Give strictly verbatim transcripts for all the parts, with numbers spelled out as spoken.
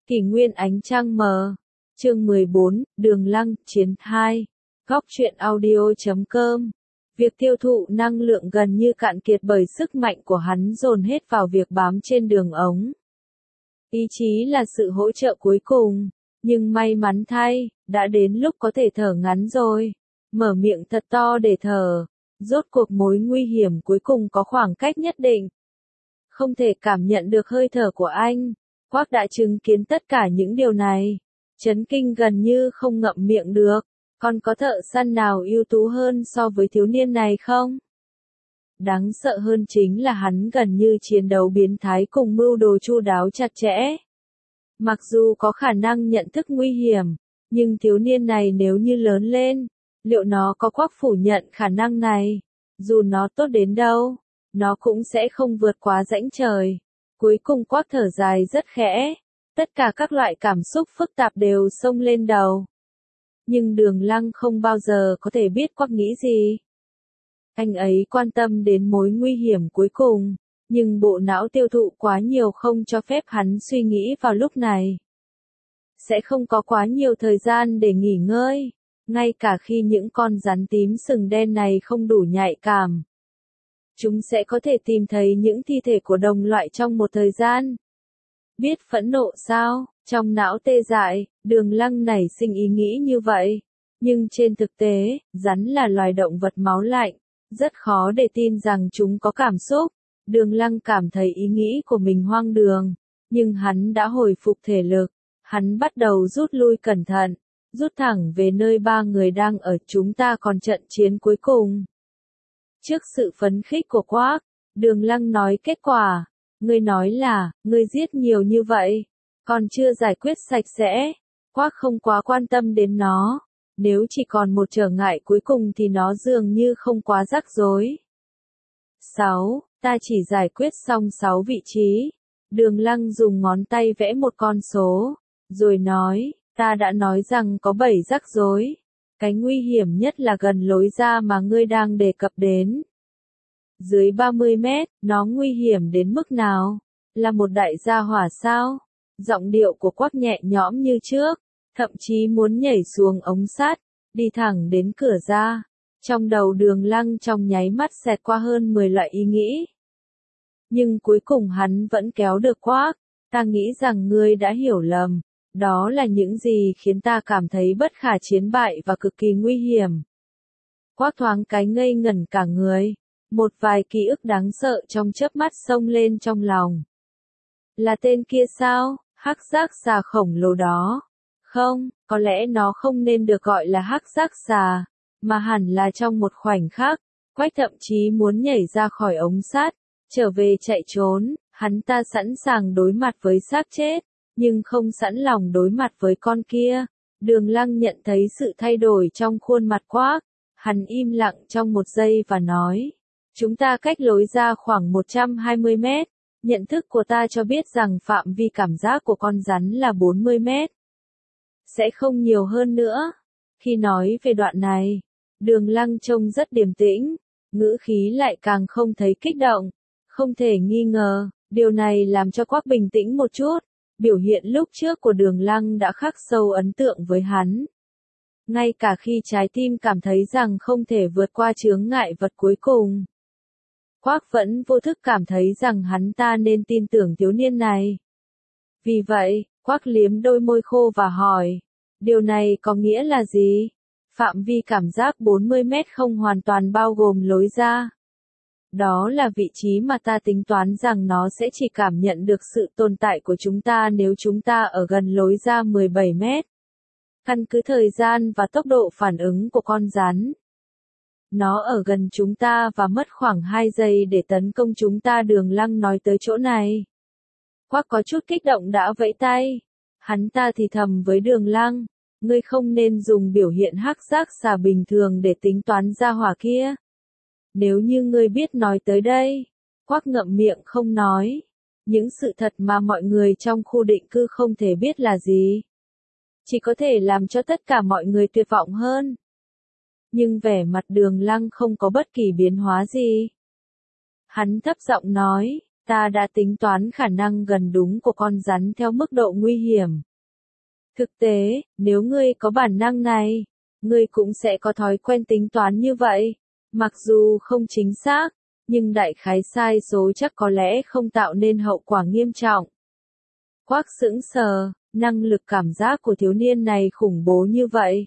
Kỷ nguyên ánh trăng mờ. Chương mười bốn, Đường Lăng, Chiến hai. Góc truyện audio chấm com. Việc tiêu thụ năng lượng gần như cạn kiệt bởi sức mạnh của hắn dồn hết vào việc bám trên đường ống. Ý chí là sự hỗ trợ cuối cùng, nhưng may mắn thay, đã đến lúc có thể thở ngắn rồi. Mở miệng thật to để thở, rốt cuộc mối nguy hiểm cuối cùng có khoảng cách nhất định. Không thể cảm nhận được hơi thở của anh, Quác đã chứng kiến tất cả những điều này. Chấn kinh gần như không ngậm miệng được, còn có thợ săn nào ưu tú hơn so với thiếu niên này không? Đáng sợ hơn chính là hắn gần như chiến đấu biến thái cùng mưu đồ chu đáo chặt chẽ. Mặc dù có khả năng nhận thức nguy hiểm, nhưng thiếu niên này nếu như lớn lên, liệu nó có Quác phủ nhận khả năng này? Dù nó tốt đến đâu, nó cũng sẽ không vượt quá rãnh trời. Cuối cùng Quác thở dài rất khẽ, tất cả các loại cảm xúc phức tạp đều xông lên đầu. Nhưng Đường Lăng không bao giờ có thể biết Quác nghĩ gì. Anh ấy quan tâm đến mối nguy hiểm cuối cùng, nhưng bộ não tiêu thụ quá nhiều không cho phép hắn suy nghĩ vào lúc này. Sẽ không có quá nhiều thời gian để nghỉ ngơi, ngay cả khi những con rắn tím sừng đen này không đủ nhạy cảm. Chúng sẽ có thể tìm thấy những thi thể của đồng loại trong một thời gian. Biết phẫn nộ sao? Trong não tê dại, Đường Lăng nảy sinh ý nghĩ như vậy. Nhưng trên thực tế, rắn là loài động vật máu lạnh, rất khó để tin rằng chúng có cảm xúc. Đường Lăng cảm thấy ý nghĩ của mình hoang đường, nhưng hắn đã hồi phục thể lực. Hắn bắt đầu rút lui cẩn thận, rút thẳng về nơi ba người đang ở. Chúng ta còn trận chiến cuối cùng. Trước sự phấn khích của Quác, Đường Lăng nói kết quả. Ngươi nói là, ngươi giết nhiều như vậy, còn chưa giải quyết sạch sẽ. Quác không quá quan tâm đến nó. Nếu chỉ còn một trở ngại cuối cùng thì nó dường như không quá rắc rối. sáu. Ta chỉ giải quyết xong sáu vị trí. Đường Lăng dùng ngón tay vẽ một con số, rồi nói, ta đã nói rằng có bảy rắc rối. Cái nguy hiểm nhất là gần lối ra mà ngươi đang đề cập đến. Dưới ba mươi mét, nó nguy hiểm đến mức nào? Là một đại gia hỏa sao? Giọng điệu của Quác nhẹ nhõm như trước, thậm chí muốn nhảy xuống ống sắt, đi thẳng đến cửa ra. Trong đầu Đường Lăng trong nháy mắt xẹt qua hơn mười loại ý nghĩ. Nhưng cuối cùng hắn vẫn kéo được Quác. Ta nghĩ rằng ngươi đã hiểu lầm. Đó là những gì khiến ta cảm thấy bất khả chiến bại và cực kỳ nguy hiểm. Quác thoáng cái ngây ngẩn cả người. Một vài ký ức đáng sợ trong chớp mắt xông lên trong lòng. Là tên kia sao? Hắc giác xà khổng lồ đó. Không, có lẽ nó không nên được gọi là hắc giác xà, mà hẳn là trong một khoảnh khắc, Quách thậm chí muốn nhảy ra khỏi ống sắt, trở về chạy trốn. Hắn ta sẵn sàng đối mặt với xác chết, nhưng không sẵn lòng đối mặt với con kia. Đường Lăng nhận thấy sự thay đổi trong khuôn mặt Quác. Hắn im lặng trong một giây và nói, chúng ta cách lối ra khoảng một trăm hai mươi mét. Nhận thức của ta cho biết rằng phạm vi cảm giác của con rắn là bốn mươi mét. Sẽ không nhiều hơn nữa. Khi nói về đoạn này, Đường Lăng trông rất điềm tĩnh, ngữ khí lại càng không thấy kích động. Không thể nghi ngờ, điều này làm cho Quác bình tĩnh một chút. Biểu hiện lúc trước của Đường Lăng đã khắc sâu ấn tượng với hắn. Ngay cả khi trái tim cảm thấy rằng không thể vượt qua chướng ngại vật cuối cùng, Quác vẫn vô thức cảm thấy rằng hắn ta nên tin tưởng thiếu niên này. Vì vậy, Quác liếm đôi môi khô và hỏi, điều này có nghĩa là gì? Phạm vi cảm giác bốn mươi mét không hoàn toàn bao gồm lối ra. Đó là vị trí mà ta tính toán rằng nó sẽ chỉ cảm nhận được sự tồn tại của chúng ta nếu chúng ta ở gần lối ra mười bảy mét. Căn cứ thời gian và tốc độ phản ứng của con rắn, nó ở gần chúng ta và mất khoảng hai giây để tấn công chúng ta. Đường Lăng nói tới chỗ này, Quác có chút kích động đã vẫy tay. Hắn ta thì thầm với Đường Lăng, ngươi không nên dùng biểu hiện hắc giác xà bình thường để tính toán ra hỏa kia. Nếu như ngươi biết nói tới đây. Quác ngậm miệng không nói. Những sự thật mà mọi người trong khu định cư không thể biết là gì. Chỉ có thể làm cho tất cả mọi người tuyệt vọng hơn. Nhưng vẻ mặt Đường Lăng không có bất kỳ biến hóa gì. Hắn thấp giọng nói, Ta đã tính toán khả năng gần đúng của con rắn theo mức độ nguy hiểm. Thực tế, nếu ngươi có bản năng này, ngươi cũng sẽ có thói quen tính toán như vậy. Mặc dù không chính xác, nhưng đại khái sai số chắc có lẽ không tạo nên hậu quả nghiêm trọng. Quác sững sờ, năng lực cảm giác của thiếu niên này khủng bố như vậy.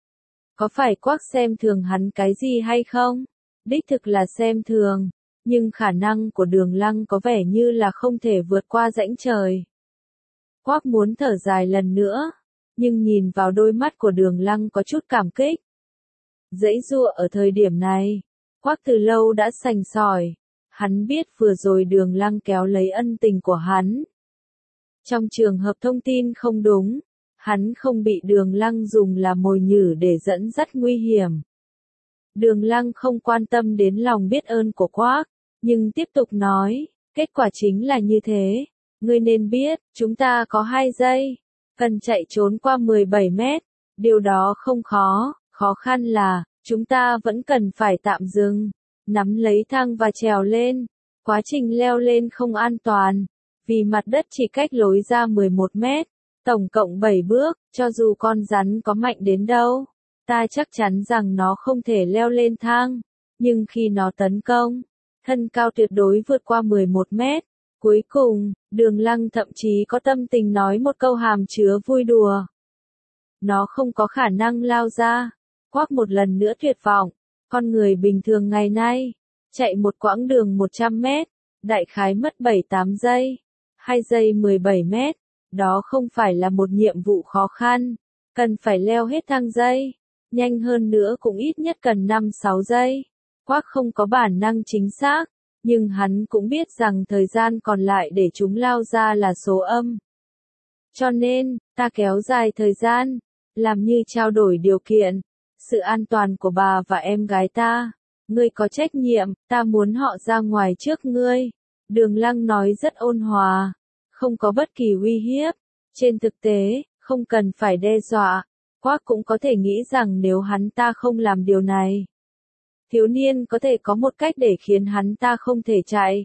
Có phải Quác xem thường hắn cái gì hay không? Đích thực là xem thường, nhưng khả năng của Đường Lăng có vẻ như là không thể vượt qua rãnh trời. Quác muốn thở dài lần nữa, nhưng nhìn vào đôi mắt của Đường Lăng có chút cảm kích. Giãy giụa ở thời điểm này, Quác từ lâu đã sành sỏi, hắn biết vừa rồi Đường Lăng kéo lấy ân tình của hắn. Trong trường hợp thông tin không đúng, hắn không bị Đường Lăng dùng làm mồi nhử để dẫn dắt nguy hiểm. Đường Lăng không quan tâm đến lòng biết ơn của Quác, nhưng tiếp tục nói, kết quả chính là như thế. Ngươi nên biết, chúng ta có hai giây, cần chạy trốn qua mười bảy mét, điều đó không khó, khó khăn là, chúng ta vẫn cần phải tạm dừng, nắm lấy thang và trèo lên. Quá trình leo lên không an toàn, vì mặt đất chỉ cách lối ra mười một mét, tổng cộng bảy bước, cho dù con rắn có mạnh đến đâu, ta chắc chắn rằng nó không thể leo lên thang, nhưng khi nó tấn công, thân cao tuyệt đối vượt qua mười một mét. Cuối cùng, Đường Lăng thậm chí có tâm tình nói một câu hàm chứa vui đùa. Nó không có khả năng lao ra. Quác một lần nữa tuyệt vọng. Con người bình thường ngày nay, chạy một quãng đường một trăm mét, đại khái mất bảy tám giây, hai giây mười bảy mét. Đó không phải là một nhiệm vụ khó khăn, cần phải leo hết thang dây. Nhanh hơn nữa cũng ít nhất cần năm sáu giây. Quác không có bản năng chính xác, nhưng hắn cũng biết rằng thời gian còn lại để chúng lao ra là số âm. Cho nên, ta kéo dài thời gian, làm như trao đổi điều kiện, sự an toàn của bà và em gái ta. Ngươi có trách nhiệm, ta muốn họ ra ngoài trước ngươi. Đường Lăng nói rất ôn hòa, không có bất kỳ uy hiếp. Trên thực tế, không cần phải đe dọa. Quác cũng có thể nghĩ rằng nếu hắn ta không làm điều này, thiếu niên có thể có một cách để khiến hắn ta không thể chạy.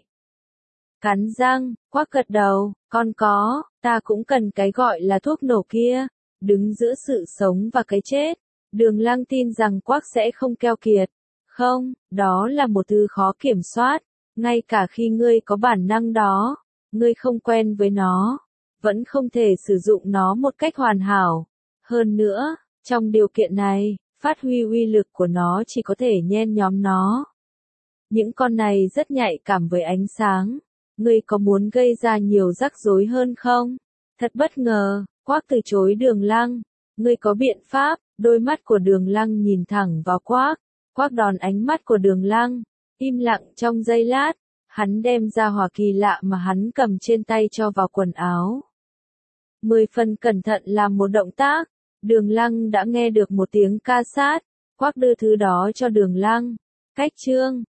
Cắn răng, Quác gật đầu, con có, ta cũng cần cái gọi là thuốc nổ kia, đứng giữa sự sống và cái chết. Đường Lăng tin rằng Quác sẽ không keo kiệt. Không, đó là một thứ khó kiểm soát, ngay cả khi ngươi có bản năng đó, ngươi không quen với nó, vẫn không thể sử dụng nó một cách hoàn hảo. Hơn nữa, trong điều kiện này, phát huy uy lực của nó chỉ có thể nhen nhóm nó. Những con này rất nhạy cảm với ánh sáng. Ngươi có muốn gây ra nhiều rắc rối hơn không? Thật bất ngờ, Quác từ chối Đường Lăng. Ngươi có biện pháp? Đôi mắt của Đường Lăng nhìn thẳng vào Quác. Quác đón ánh mắt của Đường Lăng, im lặng trong giây lát. Hắn đem ra hỏa kỳ lạ mà hắn cầm trên tay cho vào quần áo. Mười phần cẩn thận làm một động tác. Đường Lăng đã nghe được một tiếng ca sát. Quác đưa thứ đó cho Đường Lăng. Cách chương